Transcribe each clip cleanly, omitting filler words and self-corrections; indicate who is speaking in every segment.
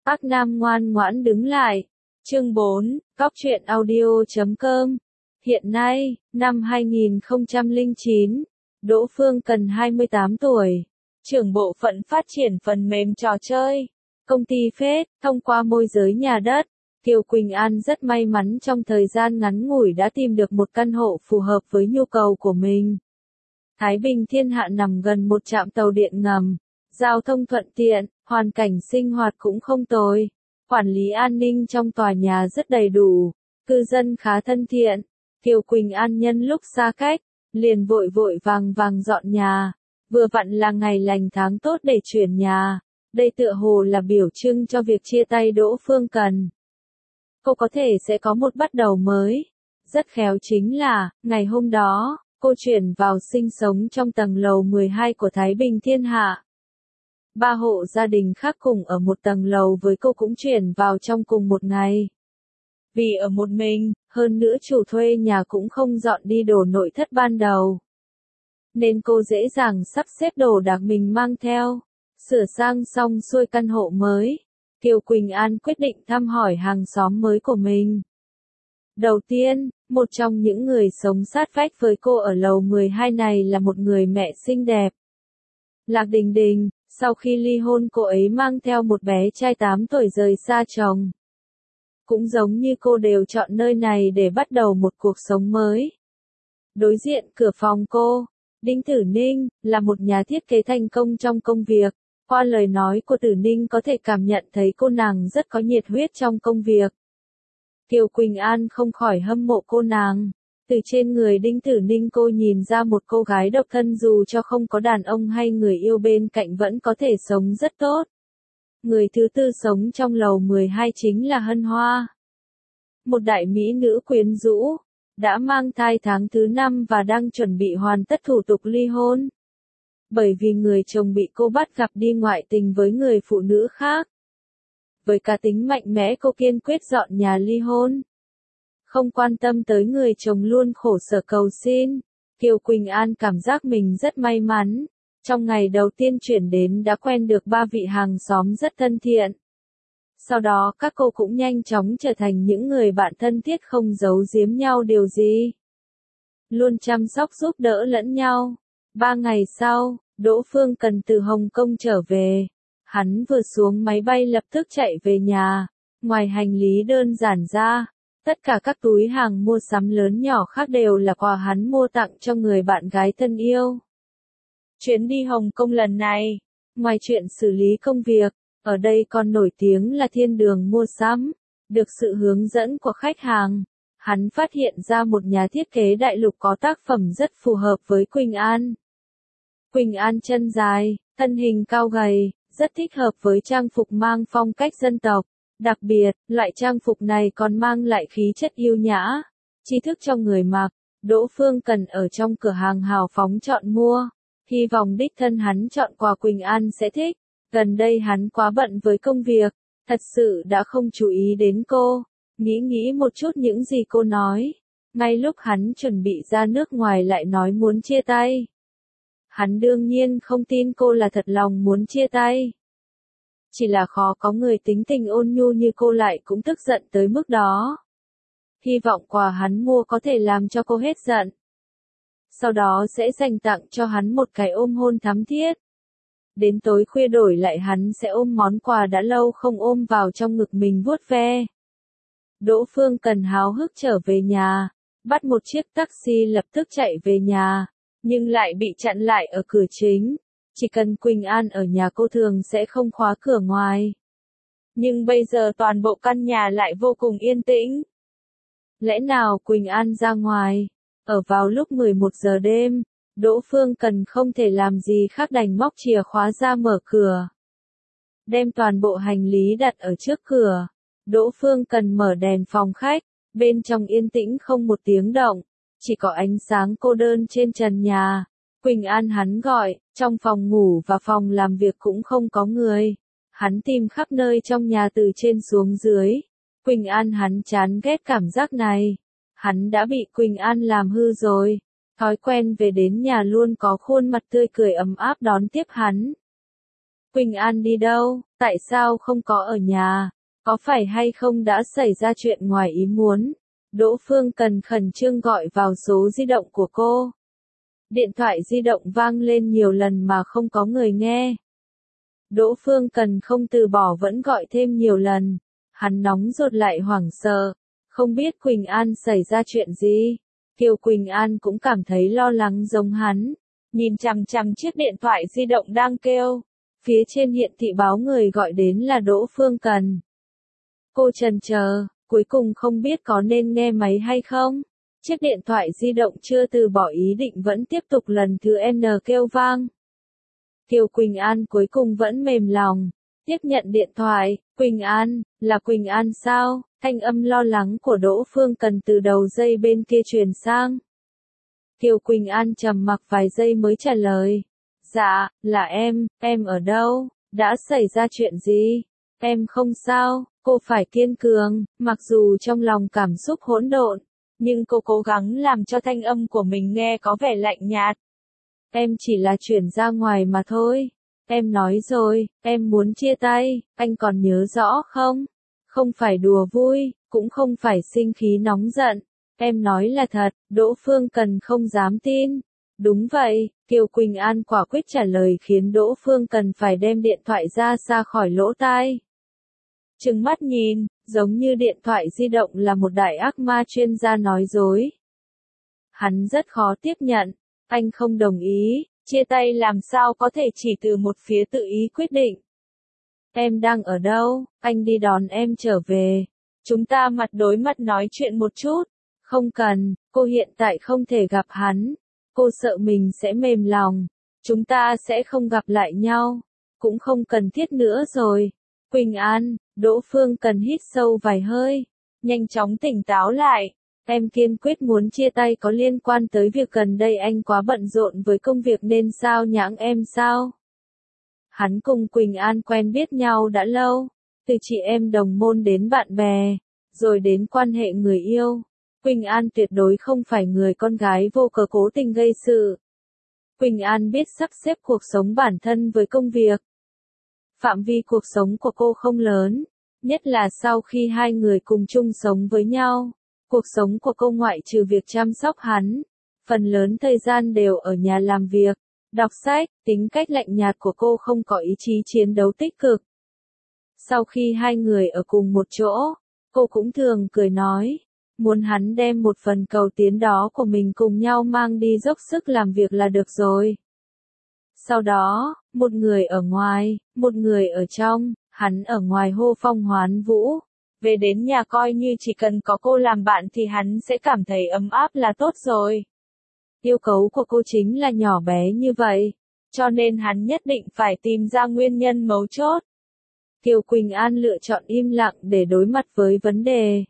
Speaker 1: Ác Nam ngoan ngoãn đứng lại. Chương 4, Góc truyện audio.com. Hiện nay, năm 2009, Đỗ Phương Cần 28 tuổi, trưởng bộ phận phát triển phần mềm trò chơi, công ty Phết, thông qua môi giới nhà đất. Kiều Quỳnh An rất may mắn trong thời gian ngắn ngủi đã tìm được một căn hộ phù hợp với nhu cầu của mình. Thái Bình Thiên Hạ nằm gần một trạm tàu điện ngầm, giao thông thuận tiện, hoàn cảnh sinh hoạt cũng không tồi, quản lý an ninh trong tòa nhà rất đầy đủ, cư dân khá thân thiện. Kiều Quỳnh An nhân lúc xa cách, liền vội vội vàng vàng dọn nhà, vừa vặn là ngày lành tháng tốt để chuyển nhà, đây tựa hồ là biểu trưng cho việc chia tay Đỗ Phương Cần. Cô có thể sẽ có một bắt đầu mới. Rất khéo chính là, ngày hôm đó, cô chuyển vào sinh sống trong tầng lầu 12 của Thái Bình Thiên Hạ. 3 hộ gia đình khác cùng ở một tầng lầu với cô cũng chuyển vào trong cùng một ngày. Vì ở một mình, hơn nữa chủ thuê nhà cũng không dọn đi đồ nội thất ban đầu, nên cô dễ dàng sắp xếp đồ đạc mình mang theo. Sửa sang xong xuôi căn hộ mới, Kiều Quỳnh An quyết định thăm hỏi hàng xóm mới của mình. Đầu tiên, một trong những người sống sát vách với cô ở lầu 12 này là một người mẹ xinh đẹp. Lạc Đình Đình, sau khi ly hôn cô ấy mang theo một bé trai 8 tuổi rời xa chồng. Cũng giống như cô đều chọn nơi này để bắt đầu một cuộc sống mới. Đối diện cửa phòng cô, Đinh Tử Ninh, là một nhà thiết kế thành công trong công việc. Qua lời nói của Tử Ninh có thể cảm nhận thấy cô nàng rất có nhiệt huyết trong công việc. Kiều Quỳnh An không khỏi hâm mộ cô nàng. Từ trên người Đinh Tử Ninh cô nhìn ra một cô gái độc thân dù cho không có đàn ông hay người yêu bên cạnh vẫn có thể sống rất tốt. Người thứ tư sống trong lầu 12 chính là Hân Hoa. Một đại mỹ nữ quyến rũ, đã mang thai tháng thứ 5 và đang chuẩn bị hoàn tất thủ tục ly hôn. Bởi vì người chồng bị cô bắt gặp đi ngoại tình với người phụ nữ khác. Với cá tính mạnh mẽ cô kiên quyết dọn nhà ly hôn. Không quan tâm tới người chồng luôn khổ sở cầu xin, Kiều Quỳnh An cảm giác mình rất may mắn. Trong ngày đầu tiên chuyển đến đã quen được 3 vị hàng xóm rất thân thiện. Sau đó các cô cũng nhanh chóng trở thành những người bạn thân thiết không giấu giếm nhau điều gì. Luôn chăm sóc giúp đỡ lẫn nhau. 3 ngày sau, Đỗ Phương Cần từ Hồng Kông trở về. Hắn vừa xuống máy bay lập tức chạy về nhà. Ngoài hành lý đơn giản ra, tất cả các túi hàng mua sắm lớn nhỏ khác đều là quà hắn mua tặng cho người bạn gái thân yêu. Chuyến đi Hồng Kông lần này, ngoài chuyện xử lý công việc, ở đây còn nổi tiếng là thiên đường mua sắm. Được sự hướng dẫn của khách hàng, hắn phát hiện ra một nhà thiết kế đại lục có tác phẩm rất phù hợp với Quỳnh An. Quỳnh An chân dài, thân hình cao gầy, rất thích hợp với trang phục mang phong cách dân tộc. Đặc biệt, loại trang phục này còn mang lại khí chất yêu nhã, trí thức cho người mặc. Đỗ Phương Cần ở trong cửa hàng hào phóng chọn mua, hy vọng đích thân hắn chọn quà Quỳnh An sẽ thích. Gần đây hắn quá bận với công việc, thật sự đã không chú ý đến cô. Nghĩ một chút những gì cô nói. Ngay lúc hắn chuẩn bị ra nước ngoài lại nói muốn chia tay. Hắn đương nhiên không tin cô là thật lòng muốn chia tay. Chỉ là khó có người tính tình ôn nhu như cô lại cũng tức giận tới mức đó. Hy vọng quà hắn mua có thể làm cho cô hết giận. Sau đó sẽ dành tặng cho hắn một cái ôm hôn thắm thiết. Đến tối khuya đổi lại hắn sẽ ôm món quà đã lâu không ôm vào trong ngực mình vuốt ve. Đỗ Phương Cần háo hức trở về nhà, bắt một chiếc taxi lập tức chạy về nhà, nhưng lại bị chặn lại ở cửa chính. Chỉ cần Quỳnh An ở nhà cô thường sẽ không khóa cửa ngoài. Nhưng bây giờ toàn bộ căn nhà lại vô cùng yên tĩnh. Lẽ nào Quỳnh An ra ngoài? Ở vào lúc 11 giờ đêm, Đỗ Phương Cần không thể làm gì khác đành móc chìa khóa ra mở cửa. Đem toàn bộ hành lý đặt ở trước cửa. Đỗ Phương Cần mở đèn phòng khách, bên trong yên tĩnh không một tiếng động, chỉ có ánh sáng cô đơn trên trần nhà. Quỳnh An hắn gọi, trong phòng ngủ và phòng làm việc cũng không có người. Hắn tìm khắp nơi trong nhà từ trên xuống dưới. Quỳnh An hắn chán ghét cảm giác này. Hắn đã bị Quỳnh An làm hư rồi. Thói quen về đến nhà luôn có khuôn mặt tươi cười ấm áp đón tiếp hắn. Quỳnh An đi đâu, tại sao không có ở nhà, có phải hay không đã xảy ra chuyện ngoài ý muốn? Đỗ Phương Cần khẩn trương gọi vào số di động của cô. Điện thoại di động vang lên nhiều lần mà không có người nghe. Đỗ Phương Cần không từ bỏ vẫn gọi thêm nhiều lần. Hắn nóng ruột lại hoảng sợ, không biết Quỳnh An xảy ra chuyện gì. Kiều Quỳnh An cũng cảm thấy lo lắng giống hắn, nhìn chằm chằm chiếc điện thoại di động đang kêu. Phía trên hiển thị báo người gọi đến là Đỗ Phương Cần. Cô chần chờ, cuối cùng không biết có nên nghe máy hay không. Chiếc điện thoại di động chưa từ bỏ ý định vẫn tiếp tục lần thứ N kêu vang. Kiều Quỳnh An cuối cùng vẫn mềm lòng, tiếp nhận điện thoại. Quỳnh An, là Quỳnh An sao? Thanh âm lo lắng của Đỗ Phương Cần từ đầu dây bên kia truyền sang. Kiều Quỳnh An trầm mặc vài giây mới trả lời. Dạ, là em ở đâu? Đã xảy ra chuyện gì? Em không sao, cô phải kiên cường, mặc dù trong lòng cảm xúc hỗn độn, nhưng cô cố gắng làm cho thanh âm của mình nghe có vẻ lạnh nhạt. Em chỉ là chuyển ra ngoài mà thôi. Em nói rồi, em muốn chia tay, anh còn nhớ rõ không? Không phải đùa vui, cũng không phải sinh khí nóng giận. Em nói là thật, Đỗ Phương Cần không dám tin. Đúng vậy, Kiều Quỳnh An quả quyết trả lời khiến Đỗ Phương Cần phải đem điện thoại ra xa khỏi lỗ tai. Trừng mắt nhìn, giống như điện thoại di động là một đại ác ma chuyên gia nói dối. Hắn rất khó tiếp nhận, anh không đồng ý, chia tay làm sao có thể chỉ từ một phía tự ý quyết định. Em đang ở đâu, anh đi đón em trở về. Chúng ta mặt đối mặt nói chuyện một chút. Không cần, cô hiện tại không thể gặp hắn. Cô sợ mình sẽ mềm lòng. Chúng ta sẽ không gặp lại nhau. Cũng không cần thiết nữa rồi. Quỳnh An, Đỗ Phương Cần hít sâu vài hơi. Nhanh chóng tỉnh táo lại. Em kiên quyết muốn chia tay có liên quan tới việc gần đây anh quá bận rộn với công việc nên sao nhãng em sao? Hắn cùng Quỳnh An quen biết nhau đã lâu. Từ chị em đồng môn đến bạn bè. Rồi đến quan hệ người yêu. Quỳnh An tuyệt đối không phải người con gái vô cớ cố tình gây sự. Quỳnh An biết sắp xếp cuộc sống bản thân với công việc. Phạm vi cuộc sống của cô không lớn, nhất là sau khi hai người cùng chung sống với nhau. Cuộc sống của cô ngoại trừ việc chăm sóc hắn, phần lớn thời gian đều ở nhà làm việc, đọc sách. Tính cách lạnh nhạt của cô không có ý chí chiến đấu tích cực. Sau khi hai người ở cùng một chỗ, cô cũng thường cười nói, muốn hắn đem một phần cầu tiến đó của mình cùng nhau mang đi dốc sức làm việc là được rồi. Sau đó, một người ở ngoài, một người ở trong, hắn ở ngoài hô phong hoán vũ. Về đến nhà coi như chỉ cần có cô làm bạn thì hắn sẽ cảm thấy ấm áp là tốt rồi. Yêu cầu của cô chính là nhỏ bé như vậy, cho nên hắn nhất định phải tìm ra nguyên nhân mấu chốt. Kiều Quỳnh An lựa chọn im lặng để đối mặt với vấn đề.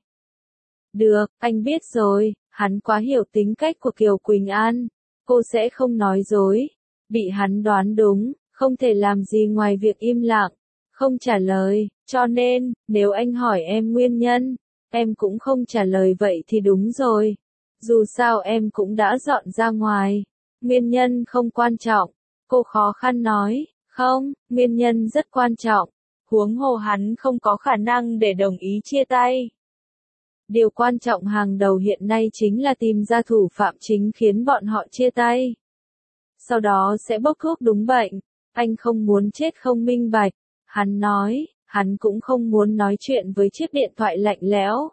Speaker 1: Được, anh biết rồi, hắn quá hiểu tính cách của Kiều Quỳnh An. Cô sẽ không nói dối. Bị hắn đoán đúng, không thể làm gì ngoài việc im lặng, không trả lời, cho nên, nếu anh hỏi em nguyên nhân, em cũng không trả lời vậy thì đúng rồi. Dù sao em cũng đã dọn ra ngoài, nguyên nhân không quan trọng. Cô khó khăn nói, không, nguyên nhân rất quan trọng. Huống hồ hắn không có khả năng để đồng ý chia tay. Điều quan trọng hàng đầu hiện nay chính là tìm ra thủ phạm chính khiến bọn họ chia tay. Sau đó sẽ bốc thuốc đúng bệnh. Anh không muốn chết không minh bạch. Hắn nói, hắn cũng không muốn nói chuyện với chiếc điện thoại lạnh lẽo.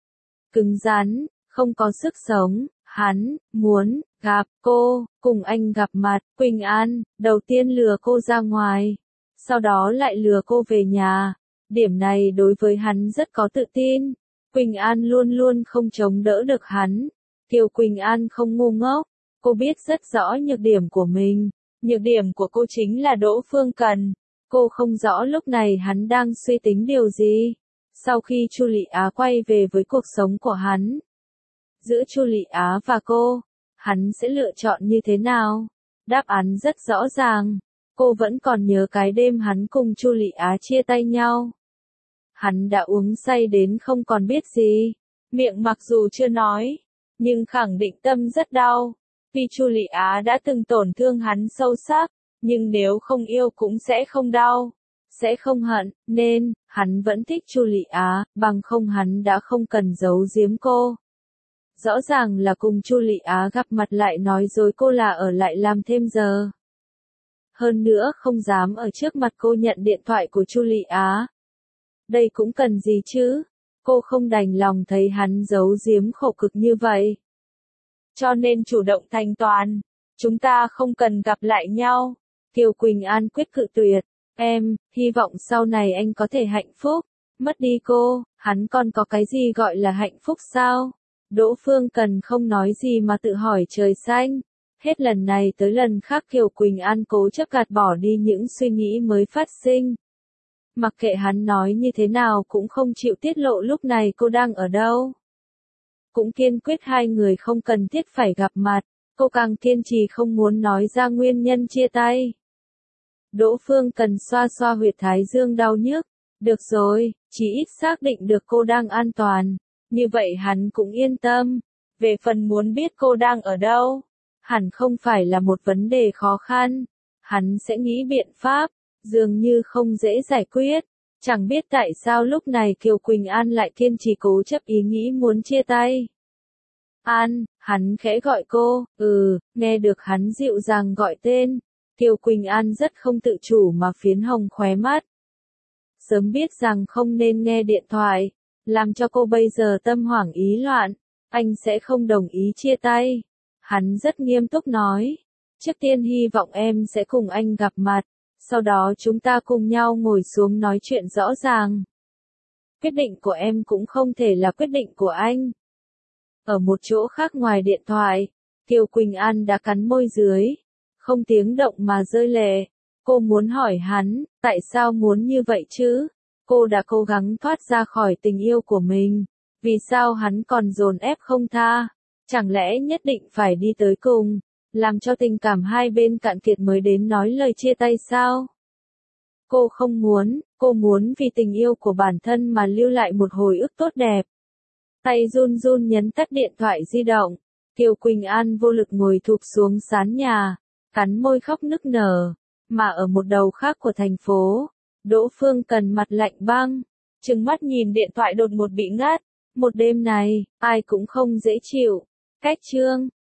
Speaker 1: Cứng rắn, không có sức sống. Hắn muốn gặp cô, cùng anh gặp mặt. Quỳnh An, đầu tiên lừa cô ra ngoài, sau đó lại lừa cô về nhà. Điểm này đối với hắn rất có tự tin. Quỳnh An luôn luôn không chống đỡ được hắn. Kiều Quỳnh An không ngu ngốc. Cô biết rất rõ nhược điểm của mình. Nhược điểm của cô chính là Đỗ Phương Cần. Cô không rõ lúc này hắn đang suy tính điều gì. Sau khi Chu Lị Á quay về với cuộc sống của hắn, giữa Chu Lị Á và cô, hắn sẽ lựa chọn như thế nào? Đáp án rất rõ ràng. Cô vẫn còn nhớ cái đêm hắn cùng Chu Lị Á chia tay nhau. Hắn đã uống say đến không còn biết gì. Miệng mặc dù chưa nói, nhưng khẳng định tâm rất đau. Vì Chu Lị Á đã từng tổn thương hắn sâu sắc. nhưng nếu không yêu cũng sẽ không đau, sẽ không hận, nên, hắn vẫn thích Chu Lị Á, bằng không hắn đã không cần giấu giếm cô. Rõ ràng là cùng Chu Lị Á gặp mặt lại nói dối cô là ở lại làm thêm giờ. Hơn nữa không dám ở trước mặt cô nhận điện thoại của Chu Lị Á. Đây cũng cần gì chứ? Cô không đành lòng thấy hắn giấu giếm khổ cực như vậy. Cho nên chủ động thanh toán. Chúng ta không cần gặp lại nhau. Kiều Quỳnh An quyết cự tuyệt. Em, hy vọng sau này anh có thể hạnh phúc. Mất đi cô, hắn còn có cái gì gọi là hạnh phúc sao? Đỗ Phương Cần không nói gì mà tự hỏi trời xanh. Hết lần này tới lần khác Kiều Quỳnh An cố chấp gạt bỏ đi những suy nghĩ mới phát sinh. Mặc kệ hắn nói như thế nào cũng không chịu tiết lộ lúc này cô đang ở đâu. Cũng kiên quyết hai người không cần thiết phải gặp mặt, cô càng kiên trì không muốn nói ra nguyên nhân chia tay. Đỗ Phương Cần xoa xoa huyệt thái dương đau nhức. Được rồi, chỉ ít xác định được cô đang an toàn. Như vậy hắn cũng yên tâm. Về phần muốn biết cô đang ở đâu, hẳn không phải là một vấn đề khó khăn. Hắn sẽ nghĩ biện pháp, dường như không dễ giải quyết. Chẳng biết tại sao lúc này Kiều Quỳnh An lại kiên trì cố chấp ý nghĩ muốn chia tay. An, hắn khẽ gọi cô, nghe được hắn dịu dàng gọi tên. Kiều Quỳnh An rất không tự chủ mà phiến hồng khóe mắt. Sớm biết rằng không nên nghe điện thoại, làm cho cô bây giờ tâm hoảng ý loạn, anh sẽ không đồng ý chia tay. Hắn rất nghiêm túc nói, trước tiên hy vọng em sẽ cùng anh gặp mặt, sau đó chúng ta cùng nhau ngồi xuống nói chuyện rõ ràng. Quyết định của em cũng không thể là quyết định của anh. Ở một chỗ khác ngoài điện thoại, Kiều Quỳnh An đã cắn môi dưới, không tiếng động mà rơi lệ. Cô muốn hỏi hắn, tại sao muốn như vậy chứ? Cô đã cố gắng thoát ra khỏi tình yêu của mình. Vì sao hắn còn dồn ép không tha? Chẳng lẽ nhất định phải đi tới cùng, làm cho tình cảm hai bên cạn kiệt mới đến nói lời chia tay sao? Cô không muốn, cô muốn vì tình yêu của bản thân mà lưu lại một hồi ức tốt đẹp. Tay run run nhấn tắt điện thoại di động. Kiều Quỳnh An vô lực ngồi thụp xuống sàn nhà, cắn môi khóc nức nở. Mà ở một đầu khác của thành phố, Đỗ Phương Cần mặt lạnh băng, trừng mắt nhìn điện thoại đột ngột bị ngắt. Một đêm này, ai cũng không dễ chịu. Cách chương